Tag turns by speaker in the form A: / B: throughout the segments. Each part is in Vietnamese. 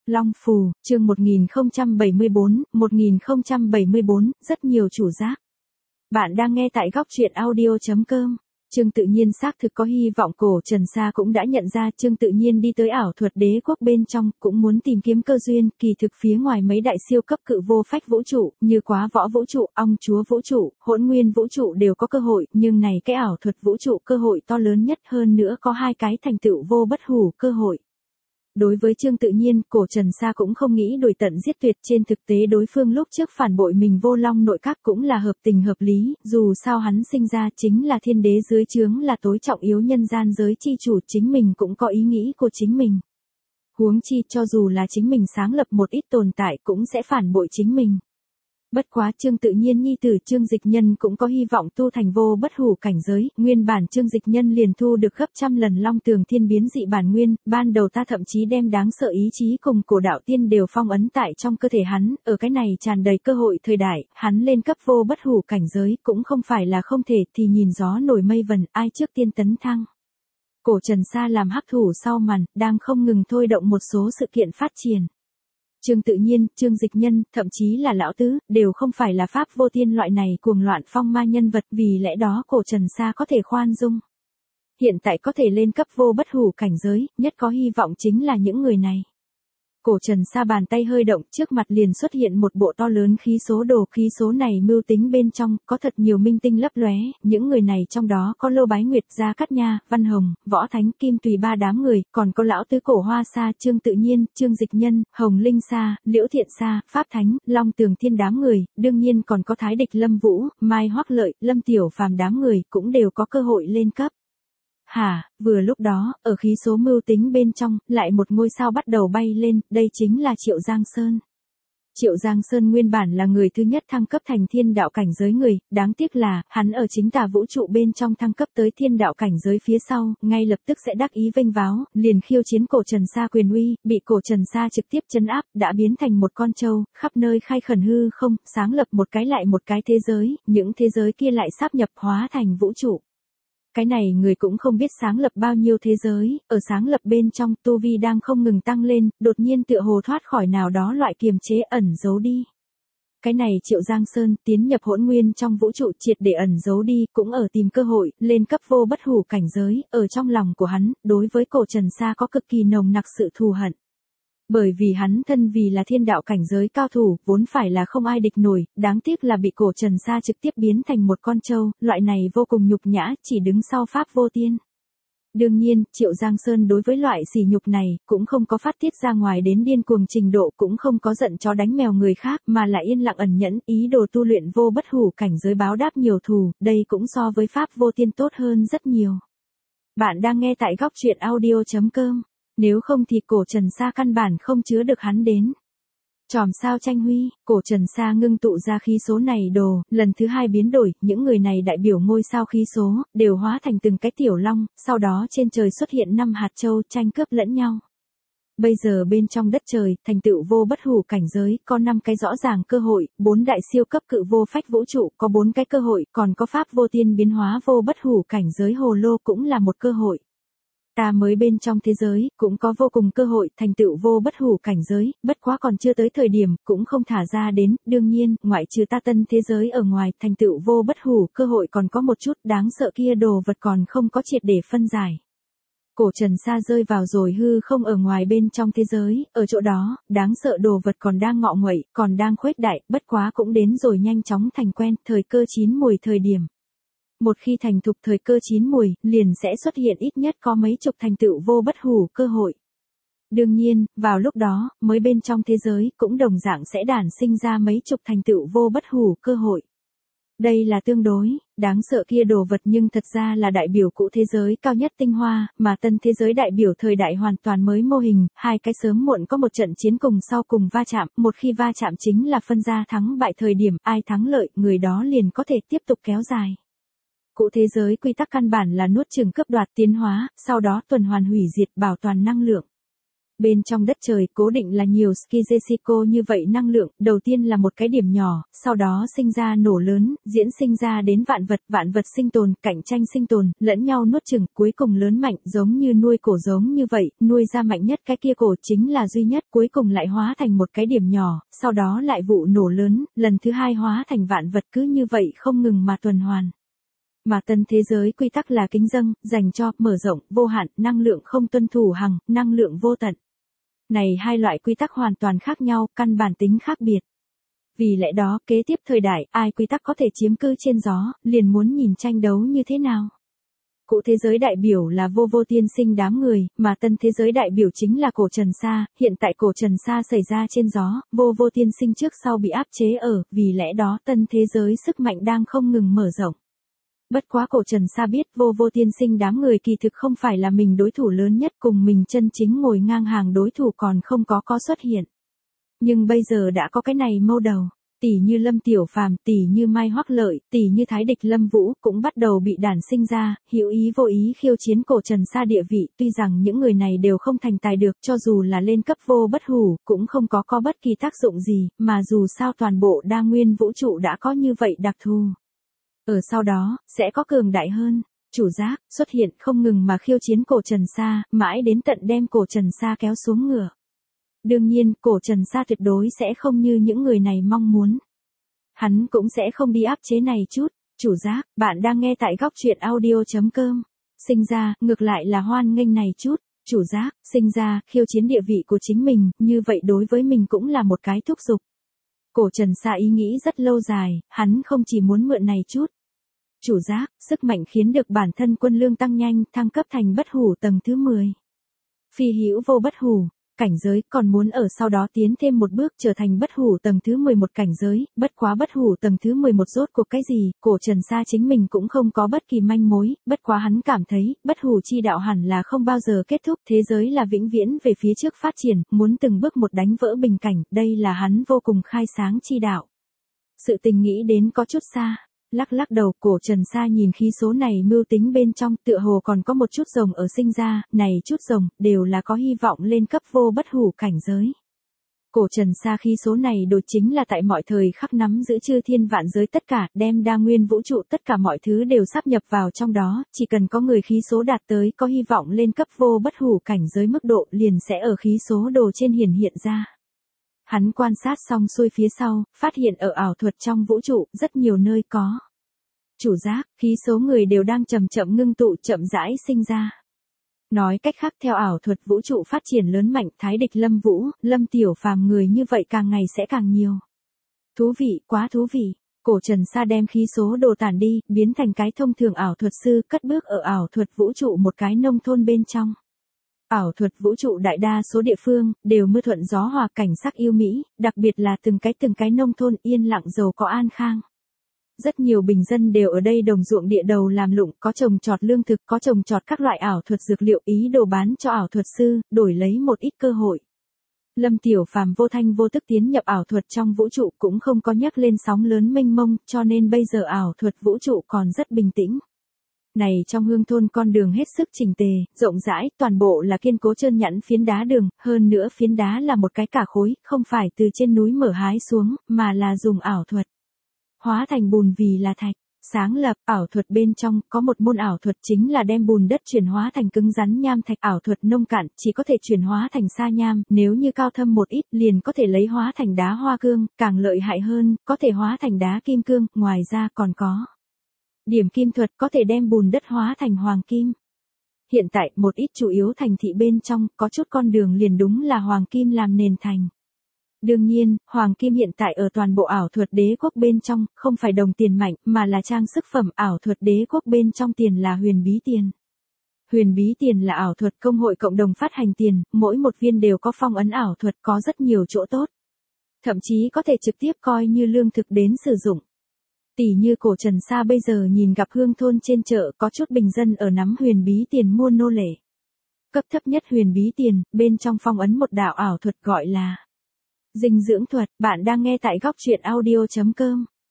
A: Long Phù, chương 1074, rất nhiều chủ giác. Bạn đang nghe tại góc truyện audio.com. Trương Tự Nhiên xác thực có hy vọng Cổ Trần Sa cũng đã nhận ra Trương Tự Nhiên đi tới ảo thuật đế quốc bên trong, cũng muốn tìm kiếm cơ duyên, kỳ thực phía ngoài mấy đại siêu cấp cự vô phách vũ trụ, như Quá Võ vũ trụ, Ong Chúa vũ trụ, Hỗn Nguyên vũ trụ đều có cơ hội, nhưng này cái ảo thuật vũ trụ cơ hội to lớn nhất hơn nữa có hai cái thành tựu vô bất hủ cơ hội. Đối với Trương Tự Nhiên, Cổ Trần Sa cũng không nghĩ đuổi tận giết tuyệt, trên thực tế đối phương lúc trước phản bội mình Vô Long nội các cũng là hợp tình hợp lý, dù sao hắn sinh ra chính là thiên đế dưới trướng là tối trọng yếu nhân gian giới chi chủ, chính mình cũng có ý nghĩ của chính mình. Huống chi cho dù là chính mình sáng lập một ít tồn tại cũng sẽ phản bội chính mình. Bất quá Trương Tự Nhiên nhi tử Trương Dịch Nhân cũng có hy vọng tu thành vô bất hủ cảnh giới, nguyên bản Trương Dịch Nhân liền thu được gấp trăm lần Long Tường Thiên biến dị bản nguyên, ban đầu ta thậm chí đem đáng sợ ý chí cùng cổ đạo tiên đều phong ấn tại trong cơ thể hắn, ở cái này tràn đầy cơ hội thời đại, hắn lên cấp vô bất hủ cảnh giới cũng không phải là không thể, thì nhìn gió nổi mây vần, ai trước tiên tấn thăng. Cổ Trần Sa làm hắc thủ sau màn, đang không ngừng thôi động một số sự kiện phát triển. Trương Tự Nhiên, Trương Dịch Nhân, thậm chí là Lão Tứ, đều không phải là pháp vô thiên loại này cuồng loạn phong ma nhân vật, vì lẽ đó Cổ Trần Sa có thể khoan dung. Hiện tại có thể lên cấp vô bất hủ cảnh giới, nhất có hy vọng chính là những người này. Cổ Trần Sa bàn tay hơi động, trước mặt liền xuất hiện một bộ to lớn khí số đồ, khí số này mưu tính bên trong, có thật nhiều minh tinh lấp lóe, những người này trong đó có Lô Bái Nguyệt, Gia Cát Nha, Văn Hồng, Võ Thánh, Kim Tùy ba đám người, còn có Lão Tứ Cổ Hoa Sa, Trương Tự Nhiên, Trương Dịch Nhân, Hồng Linh Sa, Liễu Thiện Sa, Pháp Thánh, Long Tường Thiên đám người, đương nhiên còn có Thái Địch Lâm Vũ, Mai Hoắc Lợi, Lâm Tiểu Phàm đám người, cũng đều có cơ hội lên cấp. Vừa lúc đó, ở khí số mưu tính bên trong, lại một ngôi sao bắt đầu bay lên, đây chính là Triệu Giang Sơn. Triệu Giang Sơn nguyên bản là người thứ nhất thăng cấp thành thiên đạo cảnh giới người, đáng tiếc là, hắn ở chính tà vũ trụ bên trong thăng cấp tới thiên đạo cảnh giới phía sau, ngay lập tức sẽ đắc ý vênh váo, liền khiêu chiến Cổ Trần Sa quyền uy, bị Cổ Trần Sa trực tiếp trấn áp, đã biến thành một con trâu, khắp nơi khai khẩn hư không, sáng lập một cái lại một cái thế giới, những thế giới kia lại sáp nhập hóa thành vũ trụ. Cái này người cũng không biết sáng lập bao nhiêu thế giới, ở sáng lập bên trong tu vi đang không ngừng tăng lên, đột nhiên tựa hồ thoát khỏi nào đó loại kiềm chế ẩn giấu đi. Cái này Triệu Giang Sơn tiến nhập hỗn nguyên trong vũ trụ triệt để ẩn giấu đi, cũng ở tìm cơ hội, lên cấp vô bất hủ cảnh giới, ở trong lòng của hắn, đối với Cổ Trần Sa có cực kỳ nồng nặc sự thù hận. Bởi vì hắn thân vì là thiên đạo cảnh giới cao thủ, vốn phải là không ai địch nổi, đáng tiếc là bị Cổ Trần Sa trực tiếp biến thành một con trâu, loại này vô cùng nhục nhã, chỉ đứng sau pháp vô tiên. Đương nhiên, Triệu Giang Sơn đối với loại sỉ nhục này, cũng không có phát tiết ra ngoài đến điên cuồng trình độ, cũng không có giận chó đánh mèo người khác, mà lại yên lặng ẩn nhẫn, ý đồ tu luyện vô bất hủ cảnh giới báo đáp nhiều thù, đây cũng so với pháp vô tiên tốt hơn rất nhiều. Bạn đang nghe tại góc truyện audio.com. Nếu không thì Cổ Trần Sa căn bản không chứa được hắn đến. Chòm sao tranh huy, Cổ Trần Sa ngưng tụ ra khí số này đồ, lần thứ hai biến đổi, những người này đại biểu ngôi sao khí số, đều hóa thành từng cái tiểu long, sau đó trên trời xuất hiện 5 hạt châu tranh cướp lẫn nhau. Bây giờ bên trong đất trời, thành tựu vô bất hủ cảnh giới, có 5 cái rõ ràng cơ hội, 4 đại siêu cấp cự vô phách vũ trụ, có 4 cái cơ hội, còn có pháp vô tiên biến hóa vô bất hủ cảnh giới hồ lô cũng là một cơ hội. Ta mới bên trong thế giới, cũng có vô cùng cơ hội, thành tựu vô bất hủ cảnh giới, bất quá còn chưa tới thời điểm, cũng không thả ra đến, đương nhiên, ngoại trừ ta tân thế giới ở ngoài, thành tựu vô bất hủ cơ hội còn có một chút đáng sợ kia đồ vật còn không có triệt để phân giải. Cổ Trần Sa rơi vào rồi hư không ở ngoài bên trong thế giới, ở chỗ đó, đáng sợ đồ vật còn đang ngọ nguậy, còn đang khuếch đại, bất quá cũng đến rồi nhanh chóng thành quen, thời cơ chín mùi thời điểm. Một khi thành thục thời cơ chín mùi, liền sẽ xuất hiện ít nhất có mấy chục thành tựu vô bất hủ cơ hội. Đương nhiên, vào lúc đó, mới bên trong thế giới, cũng đồng dạng sẽ đản sinh ra mấy chục thành tựu vô bất hủ cơ hội. Đây là tương đối, đáng sợ kia đồ vật nhưng thật ra là đại biểu cũ thế giới cao nhất tinh hoa, mà tân thế giới đại biểu thời đại hoàn toàn mới mô hình, hai cái sớm muộn có một trận chiến cùng sau cùng va chạm, một khi va chạm chính là phân ra thắng bại thời điểm, ai thắng lợi, người đó liền có thể tiếp tục kéo dài. Cũ thế giới quy tắc căn bản là nuốt chửng cướp đoạt tiến hóa, sau đó tuần hoàn hủy diệt bảo toàn năng lượng. Bên trong đất trời cố định là nhiều Skizeshiko như vậy năng lượng, đầu tiên là một cái điểm nhỏ, sau đó sinh ra nổ lớn, diễn sinh ra đến vạn vật sinh tồn, cạnh tranh sinh tồn, lẫn nhau nuốt chửng, cuối cùng lớn mạnh, giống như nuôi cổ giống như vậy, nuôi ra mạnh nhất cái kia cổ chính là duy nhất, cuối cùng lại hóa thành một cái điểm nhỏ, sau đó lại vụ nổ lớn, lần thứ hai hóa thành vạn vật, cứ như vậy không ngừng mà tuần hoàn. Mà tân thế giới quy tắc là kính dâng, dành cho, mở rộng, vô hạn, năng lượng không tuân thủ hằng, năng lượng vô tận. Này hai loại quy tắc hoàn toàn khác nhau, căn bản tính khác biệt. Vì lẽ đó, kế tiếp thời đại, ai quy tắc có thể chiếm cư trên gió, liền muốn nhìn tranh đấu như thế nào. Cụ thế giới đại biểu là vô vô tiên sinh đám người, mà tân thế giới đại biểu chính là cổ Trần Sa, hiện tại cổ Trần Sa xảy ra trên gió, vô vô tiên sinh trước sau bị áp chế ở, vì lẽ đó tân thế giới sức mạnh đang không ngừng mở rộng. Bất quá cổ Trần Sa biết vô vô tiên sinh đám người kỳ thực không phải là mình đối thủ lớn nhất, cùng mình chân chính ngồi ngang hàng đối thủ còn không có xuất hiện. Nhưng bây giờ đã có cái này mâu đầu, tỷ như Lâm Tiểu Phàm, tỷ như Mai Hoắc Lợi, tỷ như Thái Địch Lâm Vũ cũng bắt đầu bị đản sinh ra, hữu ý vô ý khiêu chiến cổ Trần Sa địa vị, tuy rằng những người này đều không thành tài được, cho dù là lên cấp vô bất hủ, cũng không có bất kỳ tác dụng gì, mà dù sao toàn bộ đa nguyên vũ trụ đã có như vậy đặc thù. Ở sau đó, sẽ có cường đại hơn, chủ giác, xuất hiện không ngừng mà khiêu chiến cổ Trần Sa, mãi đến tận đem cổ Trần Sa kéo xuống ngựa. Đương nhiên, cổ Trần Sa tuyệt đối sẽ không như những người này mong muốn. Hắn cũng sẽ không đi áp chế này chút, chủ giác, bạn đang nghe tại góc truyện audio.com. Sinh ra, ngược lại là hoan nghênh này chút, chủ giác, sinh ra, khiêu chiến địa vị của chính mình, như vậy đối với mình cũng là một cái thúc giục. Cổ Trần Sa ý nghĩ rất lâu dài, hắn không chỉ muốn mượn này chút. Chủ giác, sức mạnh khiến được bản thân quân lương tăng nhanh, thăng cấp thành bất hủ tầng thứ 10. Phi hữu vô bất hủ, cảnh giới, còn muốn ở sau đó tiến thêm một bước trở thành bất hủ tầng thứ 11 cảnh giới, bất quá bất hủ tầng thứ 11 rốt cuộc cái gì, cổ Trần Sa chính mình cũng không có bất kỳ manh mối, bất quá hắn cảm thấy, bất hủ chi đạo hẳn là không bao giờ kết thúc, thế giới là vĩnh viễn về phía trước phát triển, muốn từng bước một đánh vỡ bình cảnh, đây là hắn vô cùng khai sáng chi đạo. Sự tình nghĩ đến có chút xa. Lắc đầu, cổ Trần Sa nhìn khí số này mưu tính bên trong, tựa hồ còn có một chút rồng ở sinh ra, này chút rồng, đều là có hy vọng lên cấp vô bất hủ cảnh giới. Cổ Trần Sa khí số này đột chính là tại mọi thời khắc nắm giữ chư thiên vạn giới tất cả, đem đa nguyên vũ trụ tất cả mọi thứ đều sáp nhập vào trong đó, chỉ cần có người khí số đạt tới có hy vọng lên cấp vô bất hủ cảnh giới mức độ liền sẽ ở khí số đồ trên hiển hiện ra. Hắn quan sát xong xuôi phía sau, phát hiện ở ảo thuật trong vũ trụ, rất nhiều nơi có. Chủ giác, khí số người đều đang chậm chậm ngưng tụ, chậm rãi sinh ra. Nói cách khác theo ảo thuật vũ trụ phát triển lớn mạnh, Thái Địch Lâm Vũ, Lâm Tiểu Phàm người như vậy càng ngày sẽ càng nhiều. Thú vị, quá thú vị. Cổ Trần Sa đem khí số đồ tản đi, biến thành cái thông thường ảo thuật sư, cất bước ở ảo thuật vũ trụ một cái nông thôn bên trong. Ảo thuật vũ trụ đại đa số địa phương, đều mưa thuận gió hòa, cảnh sắc yêu mỹ, đặc biệt là từng cái nông thôn yên lặng giàu có an khang. Rất nhiều bình dân đều ở đây đồng ruộng địa đầu làm lụng, có trồng trọt lương thực, có trồng trọt các loại ảo thuật dược liệu, ý đồ bán cho ảo thuật sư, đổi lấy một ít cơ hội. Lâm Tiểu Phàm vô thanh vô tức tiến nhập ảo thuật trong vũ trụ, cũng không có nhắc lên sóng lớn mênh mông, cho nên bây giờ ảo thuật vũ trụ còn rất bình tĩnh. Này trong hương thôn con đường hết sức chỉnh tề, rộng rãi, toàn bộ là kiên cố trơn nhẵn phiến đá đường, hơn nữa phiến đá là một cái cả khối, không phải từ trên núi mở hái xuống, mà là dùng ảo thuật hóa thành bùn vì là thạch. Sáng lập, ảo thuật bên trong, có một môn ảo thuật chính là đem bùn đất chuyển hóa thành cứng rắn nham thạch. Ảo thuật nông cạn, chỉ có thể chuyển hóa thành sa nham, nếu như cao thâm một ít, liền có thể lấy hóa thành đá hoa cương, càng lợi hại hơn, có thể hóa thành đá kim cương, ngoài ra còn có điểm kim thuật, có thể đem bùn đất hóa thành hoàng kim. Hiện tại, một ít chủ yếu thành thị bên trong, có chút con đường liền đúng là hoàng kim làm nền thành. Đương nhiên, hoàng kim hiện tại ở toàn bộ ảo thuật đế quốc bên trong, không phải đồng tiền mạnh, mà là trang sức phẩm. Ảo thuật đế quốc bên trong tiền là huyền bí tiền. Huyền bí tiền là ảo thuật công hội cộng đồng phát hành tiền, mỗi một viên đều có phong ấn ảo thuật, có rất nhiều chỗ tốt. Thậm chí có thể trực tiếp coi như lương thực đến sử dụng. Tỷ như cổ Trần Sa bây giờ nhìn gặp hương thôn trên chợ có chút bình dân ở nắm huyền bí tiền mua nô lệ. Cấp thấp nhất huyền bí tiền, bên trong phong ấn một đạo ảo thuật gọi là dinh dưỡng thuật. Bạn đang nghe tại góc truyện audio.com.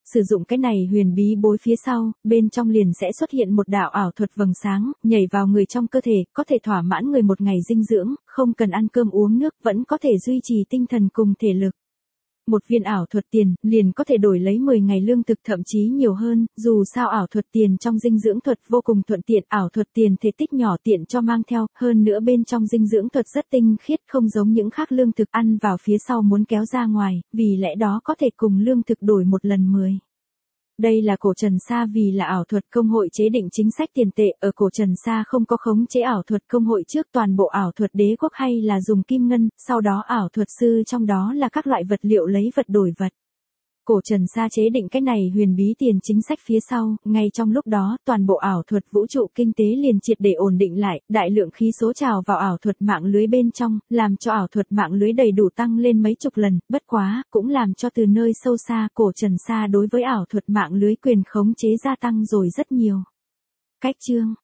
A: Sử dụng cái này huyền bí bối phía sau, bên trong liền sẽ xuất hiện một đạo ảo thuật vầng sáng, nhảy vào người trong cơ thể, có thể thỏa mãn người một ngày dinh dưỡng, không cần ăn cơm uống nước, vẫn có thể duy trì tinh thần cùng thể lực. Một viên ảo thuật tiền, liền có thể đổi lấy 10 ngày lương thực thậm chí nhiều hơn, dù sao ảo thuật tiền trong dinh dưỡng thuật vô cùng thuận tiện, ảo thuật tiền thể tích nhỏ tiện cho mang theo, hơn nữa bên trong dinh dưỡng thuật rất tinh khiết không giống những khác lương thực ăn vào phía sau muốn kéo ra ngoài, vì lẽ đó có thể cùng lương thực đổi một lần 10. Đây là cổ Trần Sa vì là ảo thuật công hội chế định chính sách tiền tệ, ở cổ Trần Sa không có khống chế ảo thuật công hội trước toàn bộ ảo thuật đế quốc hay là dùng kim ngân, sau đó ảo thuật sư trong đó là các loại vật liệu lấy vật đổi vật. Cổ Trần Sa chế định cái này huyền bí tiền chính sách phía sau, ngay trong lúc đó, toàn bộ ảo thuật vũ trụ kinh tế liền triệt để ổn định lại, đại lượng khí số trào vào ảo thuật mạng lưới bên trong, làm cho ảo thuật mạng lưới đầy đủ tăng lên mấy chục lần, bất quá, cũng làm cho từ nơi sâu xa, cổ Trần Sa đối với ảo thuật mạng lưới quyền khống chế gia tăng rồi rất nhiều. Cách chương